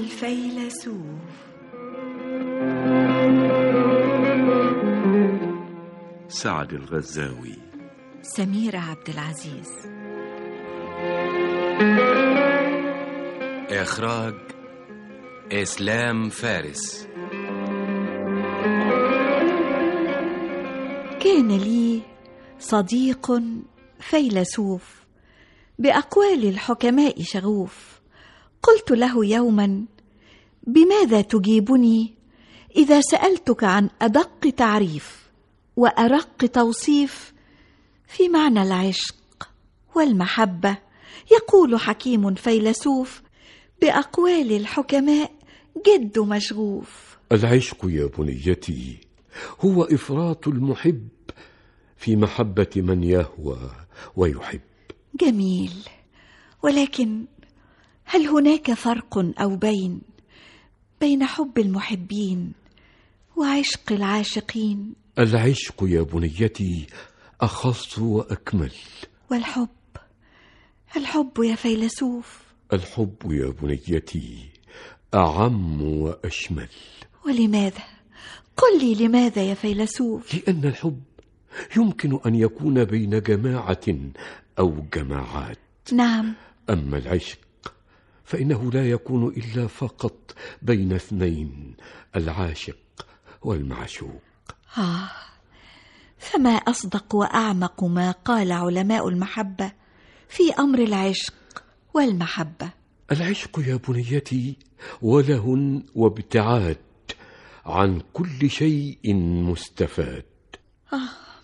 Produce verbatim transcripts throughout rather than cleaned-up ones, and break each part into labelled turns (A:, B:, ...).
A: الفيلسوف.
B: سعد الغزاوي.
A: سميرة عبد العزيز.
C: إخراج إسلام فارس.
A: كان لي صديق فيلسوف بأقوال الحكماء شغوف. قلت له يوما: بماذا تجيبني إذا سألتك عن أدق تعريف وأرق توصيف في معنى العشق والمحبة؟ يقول حكيم فيلسوف بأقوال الحكماء جد مشغوف.
D: العشق يا بنيتي هو إفراط المحب في محبة من يهوى ويحب.
A: جميل، ولكن هل هناك فرق أو بين بين حب المحبين وعشق العاشقين؟
D: العشق يا بنيتي أخص وأكمل.
A: والحب الحب يا فيلسوف؟
D: الحب يا بنيتي أعم وأشمل.
A: ولماذا؟ قل لي لماذا يا فيلسوف؟
D: لأن الحب يمكن أن يكون بين جماعة أو جماعات.
A: نعم.
D: أما العشق فإنه لا يكون إلا فقط بين اثنين، العاشق والمعشوق.
A: آه، فما أصدق وأعمق ما قال علماء المحبة في أمر العشق والمحبة.
D: العشق يا بنيتي وله وابتعاد عن كل شيء مستفاد.
A: آه،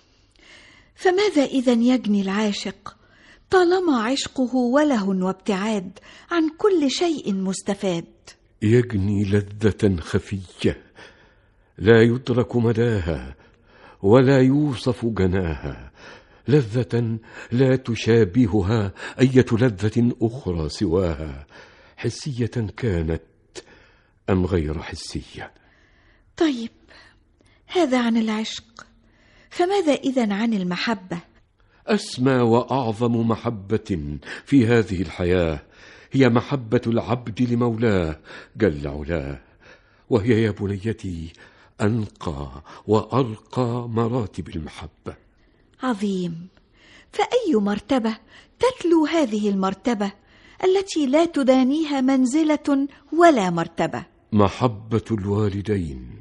A: فماذا إذن يجني العاشق طالما عشقه وله وابتعاد عن كل شيء مستفاد؟
D: يجني لذة خفية لا يدرك مداها ولا يوصف جناها، لذة لا تشابهها أية لذة أخرى سواها، حسية كانت أم غير حسية.
A: طيب، هذا عن العشق، فماذا إذن عن المحبة؟
D: أسمى وأعظم محبة في هذه الحياة هي محبة العبد لمولاه جل علاه، وهي يا بنيتي أنقى وأرقى مراتب المحبة.
A: عظيم، فأي مرتبة تتلو هذه المرتبة التي لا تدانيها منزلة ولا مرتبة؟
D: محبة الوالدين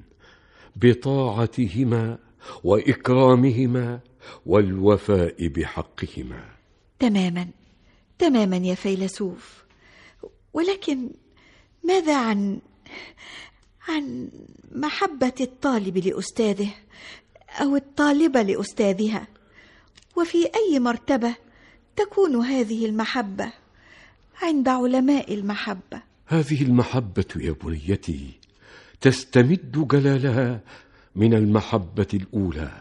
D: بطاعتهما وإكرامهما والوفاء بحقهما.
A: تماما تماما يا فيلسوف، ولكن ماذا عن عن محبة الطالب لأستاذه أو الطالبة لأستاذها؟ وفي أي مرتبة تكون هذه المحبة عند علماء المحبة؟
D: هذه المحبة يا بنيتي تستمد جلالها من المحبة الأولى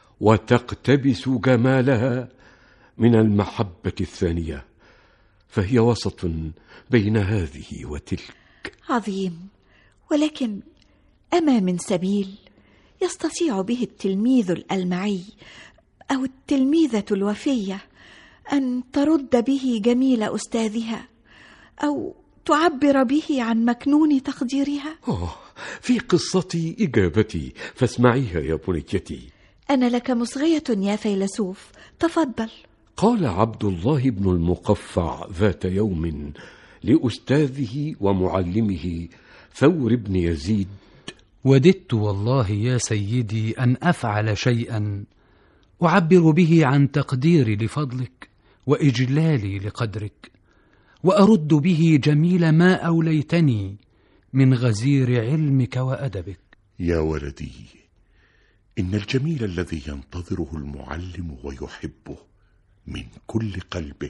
D: وتقتبس جمالها من المحبة الثانية، فهي وسط بين هذه وتلك.
A: عظيم، ولكن أما من سبيل يستطيع به التلميذ الألمعي أو التلميذة الوفية أن ترد به جميل أستاذها أو تعبر به عن مكنون تقديرها؟
D: أوه، في قصتي إجابتي فاسمعيها يا بنيتي.
A: أنا لك مصغية يا فيلسوف، تفضل.
D: قال عبد الله بن المقفع ذات يوم لأستاذه ومعلمه ثور بن يزيد:
E: وددت والله يا سيدي أن أفعل شيئا أعبر به عن تقديري لفضلك وإجلالي لقدرك، وأرد به جميل ما أوليتني من غزير علمك وأدبك.
F: يا ولدي، إن الجميل الذي ينتظره المعلم ويحبه من كل قلبه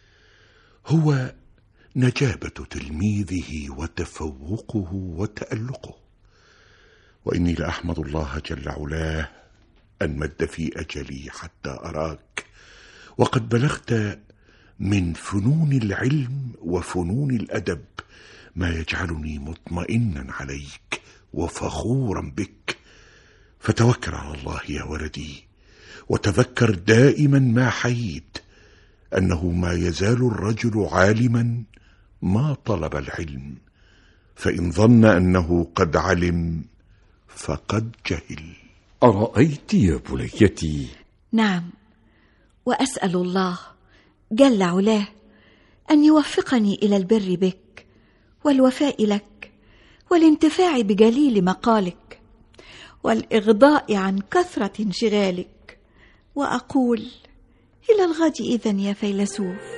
F: هو نجابة تلميذه وتفوقه وتألقه. وإني لأحمد الله جل علاه أن مد في أجلي حتى أراك وقد بلغت من فنون العلم وفنون الأدب ما يجعلني مطمئنا عليك وفخورا بك. فتوكل على الله يا ولدي، وتذكر دائما ما حييت أنه ما يزال الرجل عالما ما طلب العلم، فإن ظن أنه قد علم فقد جهل.
D: أرأيت يا بنيتي؟
A: نعم، وأسأل الله جل علاه أن يوفقني إلى البر بك والوفاء لك والانتفاع بجليل مقالك والإغضاء عن كثرة انشغالك، وأقول إلى الغد إذن يا فيلسوف.